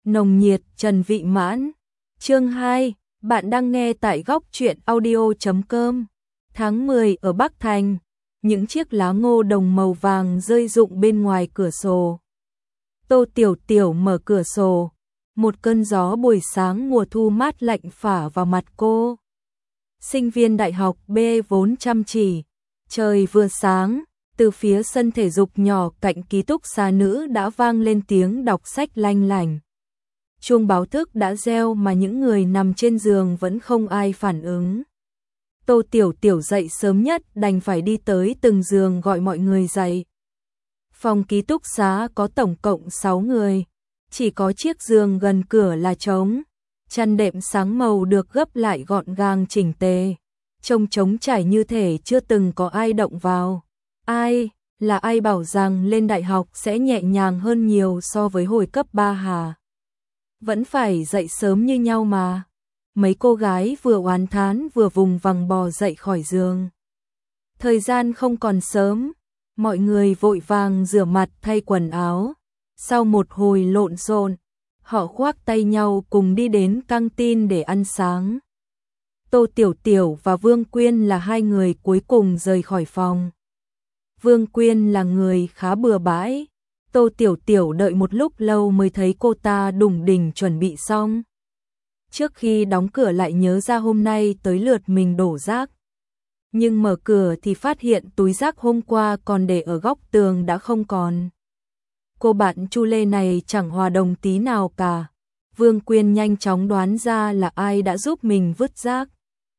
nồng nhiệt trần vị mãn. Chương 2, bạn đang nghe tại góc truyện audio.com. Tháng 10 ở Bắc Thành, những chiếc lá ngô đồng màu vàng rơi rụng bên ngoài cửa sổ. Tô Tiểu Tiểu mở cửa sổ, một cơn gió buổi sáng mùa thu mát lạnh phả vào mặt cô. Sinh viên đại học B vốn chăm chỉ, trời vừa sáng, từ phía sân thể dục nhỏ cạnh ký túc xá nữ đã vang lên tiếng đọc sách lanh lảnh. Chuông báo thức đã reo mà những người nằm trên giường vẫn không ai phản ứng. Tô Tiểu Tiểu dậy sớm nhất đành phải đi tới từng giường gọi mọi người dậy. Phòng ký túc xá có tổng cộng 6 người, chỉ có chiếc giường gần cửa là trống. Chăn đệm sáng màu được gấp lại gọn gàng chỉnh tề, trông trống trải như thể chưa từng có ai động vào. Ai bảo rằng lên đại học sẽ nhẹ nhàng hơn nhiều so với hồi cấp 3 hả? Vẫn phải dậy sớm như nhau mà. Mấy cô gái vừa oán thán vừa vùng vằng bò dậy khỏi giường. Thời gian không còn sớm, mọi người vội vàng rửa mặt thay quần áo. Sau một hồi lộn xộn, họ khoác tay nhau cùng đi đến căng tin để ăn sáng. Tô Tiểu Tiểu và Vương Quyên là hai người cuối cùng rời khỏi phòng. Vương Quyên là người khá bừa bãi. Tô Tiểu Tiểu đợi một lúc lâu mới thấy cô ta đủng đỉnh chuẩn bị xong. Trước khi đóng cửa lại nhớ ra hôm nay tới lượt mình đổ rác. Nhưng mở cửa thì phát hiện túi rác hôm qua còn để ở góc tường đã không còn. Cô bạn Chu Lê này chẳng hòa đồng tí nào cả. Vương Quyên nhanh chóng đoán ra là ai đã giúp mình vứt rác.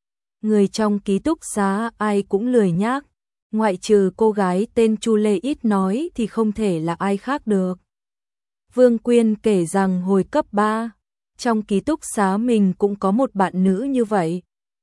Người trong ký túc xá ai cũng lười nhác, ngoại trừ cô gái tên Chu Lê ít nói thì không thể là ai khác được. Vương Quyên kể rằng hồi cấp 3, trong ký túc xá mình cũng có một bạn nữ như vậy.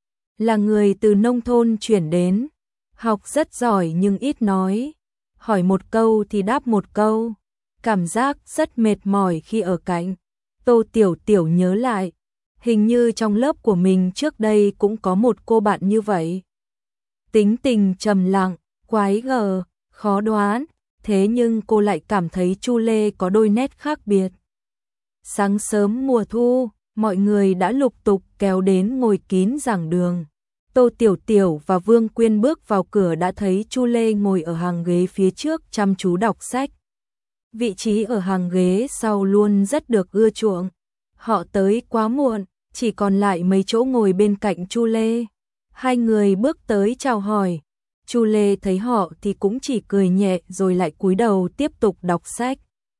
Là người từ nông thôn chuyển đến, học rất giỏi nhưng ít nói, hỏi một câu thì đáp một câu, cảm giác rất mệt mỏi khi ở cạnh. Tô Tiểu Tiểu nhớ lại, hình như trong lớp của mình trước đây cũng có một cô bạn như vậy. Tính tình trầm lặng, quái gở, khó đoán, thế nhưng cô lại cảm thấy Chu Lê có đôi nét khác biệt. Sáng sớm mùa thu, mọi người đã lục tục kéo đến ngồi kín giảng đường. Tô Tiểu Tiểu và Vương Quyên bước vào cửa đã thấy Chu Lê ngồi ở hàng ghế phía trước chăm chú đọc sách. Vị trí ở hàng ghế sau luôn rất được ưa chuộng. Họ tới quá muộn, chỉ còn lại mấy chỗ ngồi bên cạnh Chu Lê. Hai người bước tới chào hỏi. Chu Lê thấy họ thì cũng chỉ cười nhẹ rồi lại cúi đầu tiếp tục đọc sách.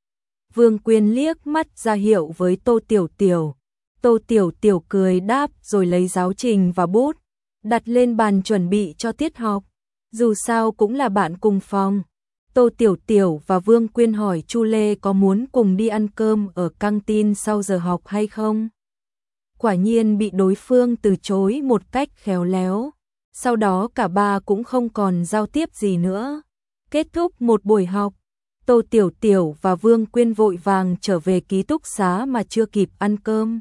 Vương Quyên liếc mắt ra hiệu với Tô Tiểu Tiểu. Tô Tiểu Tiểu cười đáp rồi lấy giáo trình và bút, đặt lên bàn chuẩn bị cho tiết học. Dù sao cũng là bạn cùng phòng. Tô Tiểu Tiểu và Vương Quyên hỏi Chu Lê có muốn cùng đi ăn cơm ở căng tin sau giờ học hay không. Quả nhiên bị đối phương từ chối một cách khéo léo. Sau đó cả ba cũng không còn giao tiếp gì nữa. Kết thúc một buổi học, Tô Tiểu Tiểu và Vương Quyên vội vàng trở về ký túc xá mà chưa kịp ăn cơm.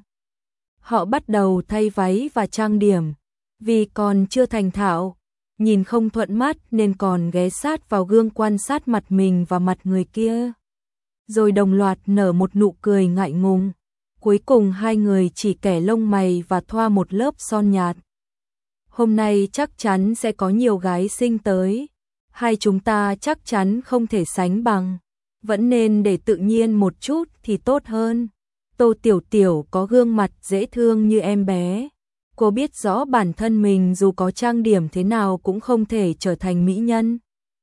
Họ bắt đầu thay váy và trang điểm. Vì còn chưa thành thạo, nhìn không thuận mắt nên còn ghé sát vào gương quan sát mặt mình và mặt người kia. Rồi đồng loạt nở một nụ cười ngại ngùng. Cuối cùng hai người chỉ kẻ lông mày và thoa một lớp son nhạt. Hôm nay chắc chắn sẽ có nhiều gái xinh tới. Hai chúng ta chắc chắn không thể sánh bằng. Vẫn nên để tự nhiên một chút thì tốt hơn. Tô Tiểu Tiểu có gương mặt dễ thương như em bé. Cô biết rõ bản thân mình dù có trang điểm thế nào cũng không thể trở thành mỹ nhân.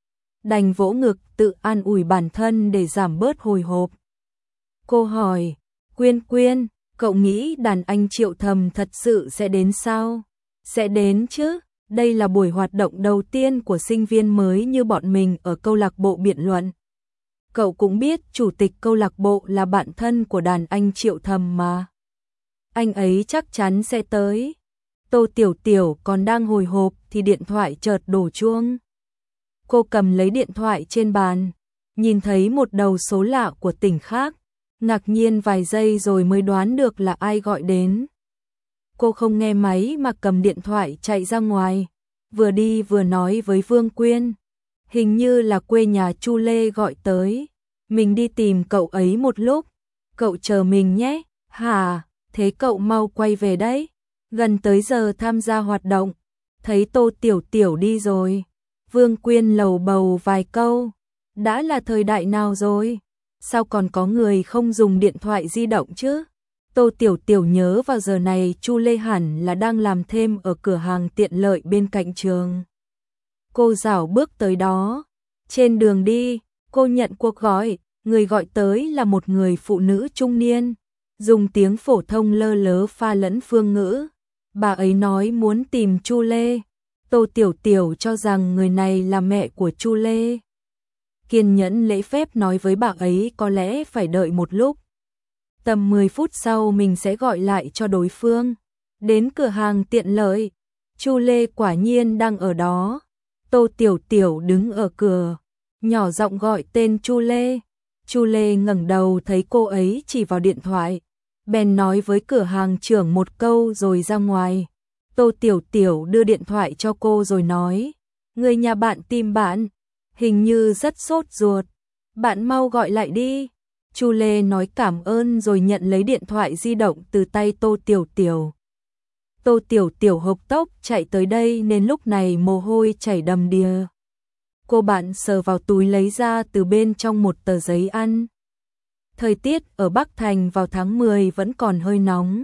Đành vỗ ngực tự an ủi bản thân để giảm bớt hồi hộp. Cô hỏi, Quyên Quyên, cậu nghĩ đàn anh Triệu Thầm thật sự sẽ đến sao? Sẽ đến chứ, đây là buổi hoạt động đầu tiên của sinh viên mới như bọn mình ở câu lạc bộ biện luận. Cậu cũng biết chủ tịch câu lạc bộ là bạn thân của đàn anh Triệu Thầm mà. Anh ấy chắc chắn sẽ tới. Tô Tiểu Tiểu còn đang hồi hộp thì điện thoại chợt đổ chuông. Cô cầm lấy điện thoại trên bàn, nhìn thấy một đầu số lạ của tỉnh khác, ngạc nhiên vài giây rồi mới đoán được là ai gọi đến. Cô không nghe máy mà cầm điện thoại chạy ra ngoài, vừa đi vừa nói với Vương Quyên. Hình như là quê nhà Chu Lê gọi tới, mình đi tìm cậu ấy một lúc, cậu chờ mình nhé. Hả, thế cậu mau quay về đấy. Gần tới giờ tham gia hoạt động. Thấy Tô Tiểu Tiểu đi rồi. Vương Quyên lầu bầu vài câu. Đã là thời đại nào rồi? Sao còn có người không dùng điện thoại di động chứ? Tô Tiểu Tiểu nhớ vào giờ này Chu Lê hẳn là đang làm thêm ở cửa hàng tiện lợi bên cạnh trường. Cô rảo bước tới đó. Trên đường đi, cô nhận cuộc gọi. Người gọi tới là một người phụ nữ trung niên, dùng tiếng phổ thông lơ lớ pha lẫn phương ngữ. Bà ấy nói muốn tìm Chu Lê. Tô Tiểu Tiểu cho rằng người này là mẹ của Chu Lê. Kiên nhẫn lễ phép nói với bà ấy có lẽ phải đợi một lúc. Tầm 10 phút sau mình sẽ gọi lại cho đối phương. Đến cửa hàng tiện lợi, Chu Lê quả nhiên đang ở đó. Tô Tiểu Tiểu đứng ở cửa, nhỏ giọng gọi tên Chu Lê. Chu Lê ngẩng đầu thấy cô ấy chỉ vào điện thoại, bèn nói với cửa hàng trưởng một câu rồi ra ngoài. Tô Tiểu Tiểu đưa điện thoại cho cô rồi nói, người nhà bạn tìm bạn, hình như rất sốt ruột, bạn mau gọi lại đi. Chu Lê nói cảm ơn rồi nhận lấy điện thoại di động từ tay Tô Tiểu Tiểu. Tô Tiểu Tiểu hộc tốc chạy tới đây nên lúc này mồ hôi chảy đầm đìa. Cô bạn sờ vào túi lấy ra từ bên trong một tờ giấy ăn. Thời tiết ở Bắc Thành vào tháng 10 vẫn còn hơi nóng.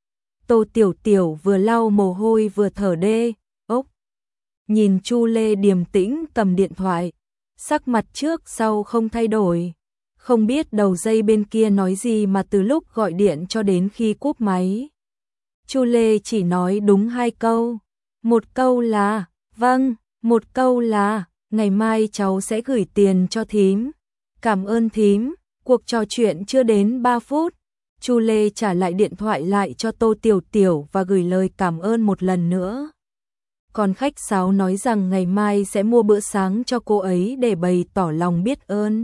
Tô Tiểu Tiểu vừa lau mồ hôi vừa thở đê, ốc. Nhìn Chu Lê điềm tĩnh cầm điện thoại, sắc mặt trước sau không thay đổi. Không biết đầu dây bên kia nói gì mà từ lúc gọi điện cho đến khi cúp máy. Chu Lê chỉ nói đúng 2 câu. Một câu là, vâng, một câu là, ngày mai cháu sẽ gửi tiền cho thím. Cảm ơn thím. Cuộc trò chuyện chưa đến 3 phút. Chu Lê trả lại điện thoại lại cho Tô Tiểu Tiểu và gửi lời cảm ơn một lần nữa. Còn khách sáo nói rằng ngày mai sẽ mua bữa sáng cho cô ấy để bày tỏ lòng biết ơn.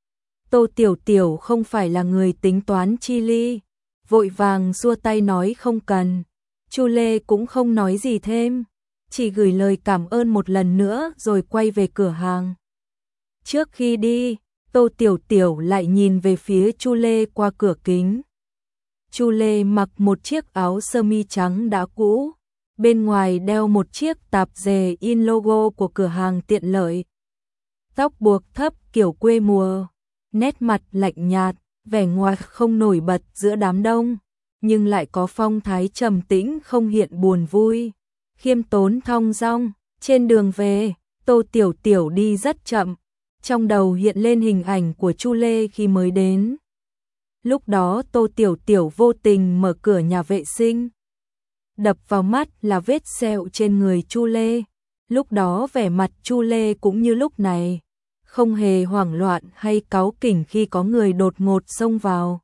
Tô Tiểu Tiểu không phải là người tính toán chi ly, vội vàng xua tay nói không cần. Chu Lê cũng không nói gì thêm, chỉ gửi lời cảm ơn một lần nữa rồi quay về cửa hàng. Trước khi đi, Tô Tiểu Tiểu lại nhìn về phía Chu Lê qua cửa kính. Chu Lê mặc một chiếc áo sơ mi trắng đã cũ, bên ngoài đeo một chiếc tạp dề in logo của cửa hàng tiện lợi. Tóc buộc thấp kiểu quê mùa, nét mặt lạnh nhạt, vẻ ngoài không nổi bật giữa đám đông, nhưng lại có phong thái trầm tĩnh không hiện buồn vui, khiêm tốn thong dong. Trên đường về, Tô Tiểu Tiểu đi rất chậm, trong đầu hiện lên hình ảnh của Chu Lê khi mới đến. Lúc đó Tô Tiểu Tiểu vô tình mở cửa nhà vệ sinh. Đập vào mắt là vết sẹo trên người Chu Lê. Lúc đó vẻ mặt Chu Lê cũng như lúc này, không hề hoảng loạn hay cáu kỉnh khi có người đột ngột xông vào.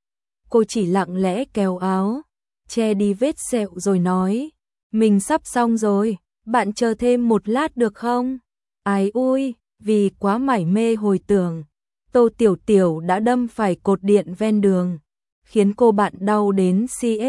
Cô chỉ lặng lẽ kéo áo, che đi vết sẹo rồi nói, mình sắp xong rồi, bạn chờ thêm một lát được không? Ái ui, vì quá mải mê hồi tưởng, Tô Tiểu Tiểu đã đâm phải cột điện ven đường, khiến cô bạn đau đến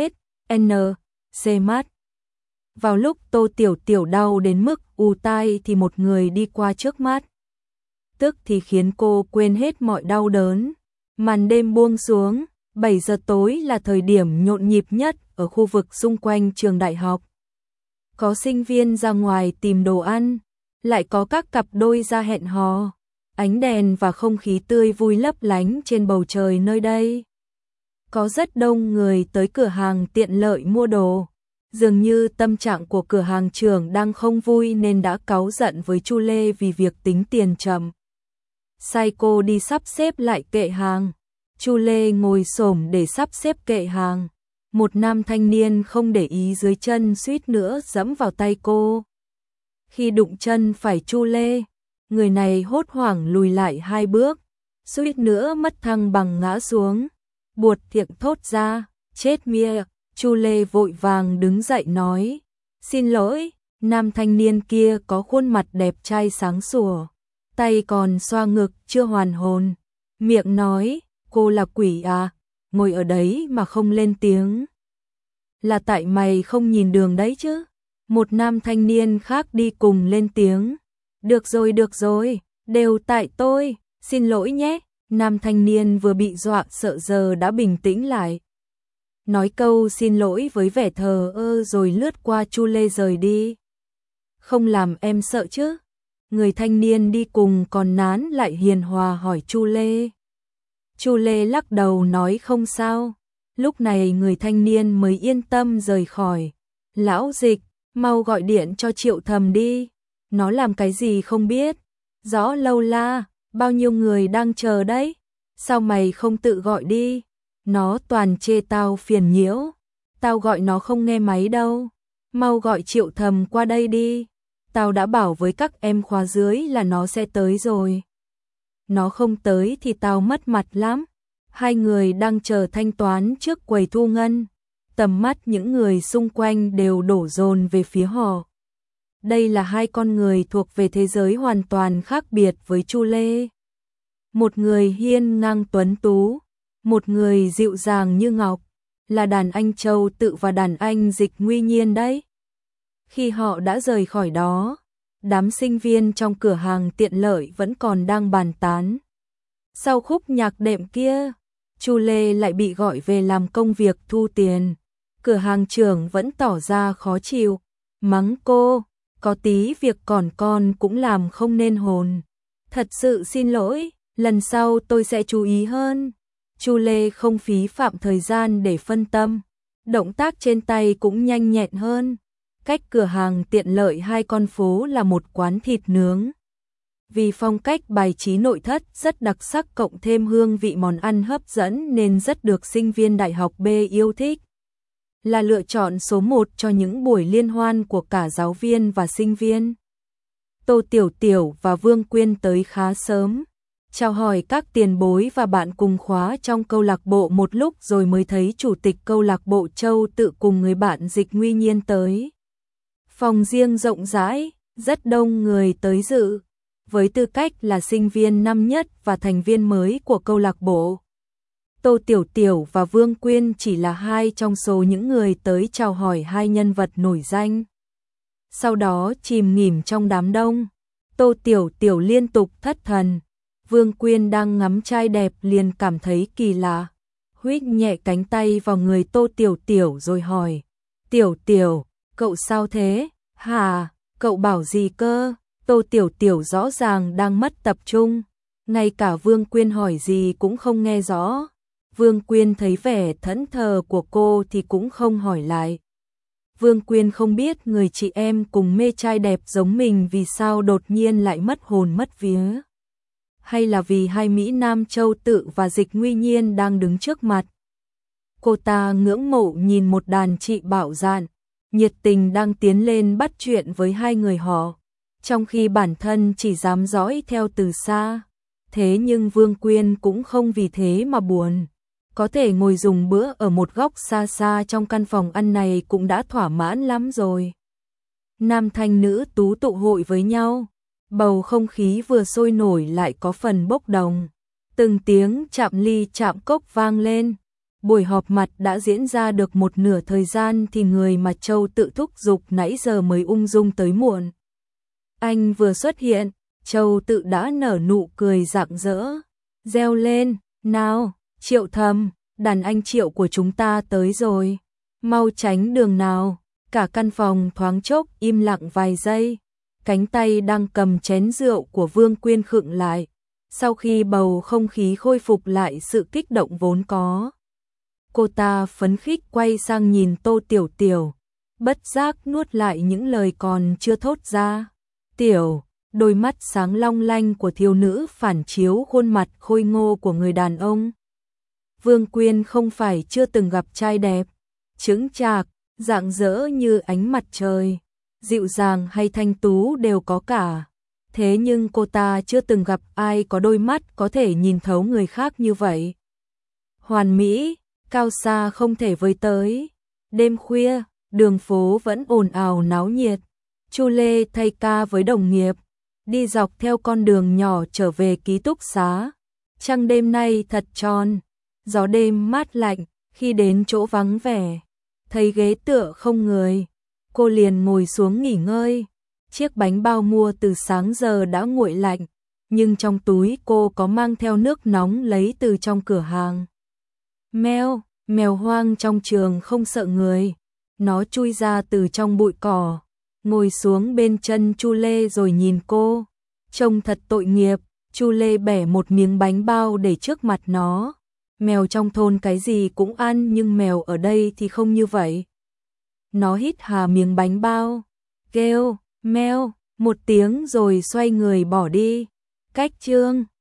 CSNC mắt. Vào lúc Tô Tiểu Tiểu đau đến mức ù tai thì một người đi qua trước mắt, tức thì khiến cô quên hết mọi đau đớn. Màn đêm buông xuống, 7 giờ tối là thời điểm nhộn nhịp nhất ở khu vực xung quanh trường đại học. Có sinh viên ra ngoài tìm đồ ăn, lại có các cặp đôi ra hẹn hò. Ánh đèn và không khí tươi vui lấp lánh trên bầu trời nơi đây. Có rất đông người tới cửa hàng tiện lợi mua đồ. Dường như tâm trạng của cửa hàng trưởng đang không vui nên đã cáu giận với Chu Lê vì việc tính tiền chậm. Sai cô đi sắp xếp lại kệ hàng. Chu Lê ngồi xổm để sắp xếp kệ hàng. Một nam thanh niên không để ý dưới chân suýt nữa giẫm vào tay cô. Khi đụng chân phải Chu Lê, người này hốt hoảng lùi lại 2 bước, suýt nữa mất thăng bằng ngã xuống. Buột miệng thốt ra, chết mía. Chu Lê vội vàng đứng dậy nói, xin lỗi. Nam thanh niên kia có khuôn mặt đẹp trai sáng sủa, tay còn xoa ngực chưa hoàn hồn, miệng nói, cô là quỷ à, ngồi ở đấy mà không lên tiếng. Là tại mày không nhìn đường đấy chứ. Một nam thanh niên khác đi cùng lên tiếng, được rồi, đều tại tôi, xin lỗi nhé. Nam thanh niên vừa bị dọa sợ giờ đã bình tĩnh lại. nói câu xin lỗi với vẻ thờ ơ rồi lướt qua Chu Lê rời đi. Không làm em sợ chứ? Người thanh niên đi cùng còn nán lại hiền hòa hỏi Chu Lê. Chu Lê lắc đầu nói không sao. Lúc này người thanh niên mới yên tâm rời khỏi. Lão Dịch, mau gọi điện cho Triệu Thầm đi. Nó làm cái gì không biết. Rõ lâu la, bao nhiêu người đang chờ đấy. Sao mày không tự gọi đi? Nó toàn chê tao phiền nhiễu. Tao gọi nó không nghe máy đâu. Mau gọi Triệu Thầm qua đây đi. Tao đã bảo với các em khóa dưới là nó sẽ tới rồi. Nó không tới thì tao mất mặt lắm. Hai người đang chờ thanh toán trước quầy thu ngân. Tầm mắt những người xung quanh đều đổ dồn về phía họ. Đây là hai con người thuộc về thế giới hoàn toàn khác biệt với Chu Lê. Một người hiên ngang tuấn tú, một người dịu dàng như ngọc, là đàn anh Châu Tự và đàn anh Dịch Nguy Nhiên đấy. Khi họ đã rời khỏi đó, đám sinh viên trong cửa hàng tiện lợi vẫn còn đang bàn tán. Sau khúc nhạc đệm kia, Chu Lê lại bị gọi về làm công việc thu tiền. Cửa hàng trưởng vẫn tỏ ra khó chịu, mắng cô, có tí việc còn con cũng làm không nên hồn. Thật sự xin lỗi, lần sau tôi sẽ chú ý hơn. Chu Lê không phí phạm thời gian để phân tâm, động tác trên tay cũng nhanh nhẹn hơn. Cách cửa hàng tiện lợi 2 con phố là một quán thịt nướng. Vì phong cách bài trí nội thất rất đặc sắc cộng thêm hương vị món ăn hấp dẫn nên rất được sinh viên đại học B yêu thích. Là lựa chọn số 1 cho những buổi liên hoan của cả giáo viên và sinh viên. Tô Tiểu Tiểu và Vương Quyên tới khá sớm, chào hỏi các tiền bối và bạn cùng khóa trong câu lạc bộ một lúc rồi mới thấy chủ tịch câu lạc bộ Châu Tự cùng người bạn Dịch Nguy Nhiên tới. Phòng riêng rộng rãi, rất đông người tới dự, với tư cách là sinh viên năm nhất và thành viên mới của câu lạc bộ. Tô Tiểu Tiểu và Vương Quyên chỉ là 2 trong số những người tới chào hỏi 2 nhân vật nổi danh. Sau đó chìm nghỉm trong đám đông, Tô Tiểu Tiểu liên tục thất thần. Vương Quyên đang ngắm trai đẹp liền cảm thấy kỳ lạ, huých nhẹ cánh tay vào người Tô Tiểu Tiểu rồi hỏi, Tiểu Tiểu, cậu sao thế? Hả, cậu bảo gì cơ? Tô Tiểu Tiểu rõ ràng đang mất tập trung, ngay cả Vương Quyên hỏi gì cũng không nghe rõ. Vương Quyên thấy vẻ thẫn thờ của cô thì cũng không hỏi lại. Vương Quyên không biết người chị em cùng mê trai đẹp giống mình vì sao đột nhiên lại mất hồn mất vía. Hay là vì hai Mỹ Nam Châu Tự và Dịch Nguy Nhiên đang đứng trước mặt. Cô ta ngưỡng mộ nhìn một đàn chị bạo dạn, nhiệt tình đang tiến lên bắt chuyện với hai người họ, trong khi bản thân chỉ dám dõi theo từ xa. Thế nhưng Vương Quyên cũng không vì thế mà buồn. Có thể ngồi dùng bữa ở một góc xa xa trong căn phòng ăn này cũng đã thỏa mãn lắm rồi. Nam thanh nữ tú tụ hội với nhau, bầu không khí vừa sôi nổi lại có phần bốc đồng. Từng tiếng chạm ly chạm cốc vang lên. Buổi họp mặt đã diễn ra được một nửa thời gian thì người mà Châu Tự thúc giục nãy giờ mới ung dung tới muộn. Anh vừa xuất hiện, Châu Tự đã nở nụ cười rạng rỡ, reo lên, nào, Triệu Thầm, đàn anh Triệu của chúng ta tới rồi, mau tránh đường nào. Cả căn phòng thoáng chốc im lặng vài giây, cánh tay đang cầm chén rượu của Vương Quyên khựng lại, sau khi bầu không khí khôi phục lại sự kích động vốn có. Cô ta phấn khích quay sang nhìn Tô Tiểu Tiểu, bất giác nuốt lại những lời còn chưa thốt ra. Tiểu, đôi mắt sáng long lanh của thiếu nữ phản chiếu khuôn mặt khôi ngô của người đàn ông. Vương Quyên không phải chưa từng gặp trai đẹp, chững chạc, rạng rỡ như ánh mặt trời, dịu dàng hay thanh tú đều có cả. Thế nhưng cô ta chưa từng gặp ai có đôi mắt có thể nhìn thấu người khác như vậy. Hoàn mỹ, cao xa không thể với tới. Đêm khuya, đường phố vẫn ồn ào náo nhiệt. Chu Lê thay ca với đồng nghiệp, đi dọc theo con đường nhỏ trở về ký túc xá. Trăng đêm nay thật tròn, gió đêm mát lạnh. Khi đến chỗ vắng vẻ, thấy ghế tựa không người, cô liền ngồi xuống nghỉ ngơi. Chiếc bánh bao mua từ sáng giờ đã nguội lạnh, nhưng trong túi cô có mang theo nước nóng lấy từ trong cửa hàng. Mèo, Mèo hoang trong trường không sợ người, nó chui ra từ trong bụi cỏ, ngồi xuống bên chân Chu Lê rồi nhìn cô. Trông thật tội nghiệp, Chu Lê bẻ một miếng bánh bao để trước mặt nó. Mèo trong thôn cái gì cũng ăn nhưng mèo ở đây thì không như vậy. Nó hít hà miếng bánh bao, kêu, meo, một tiếng rồi xoay người bỏ đi. Cách chương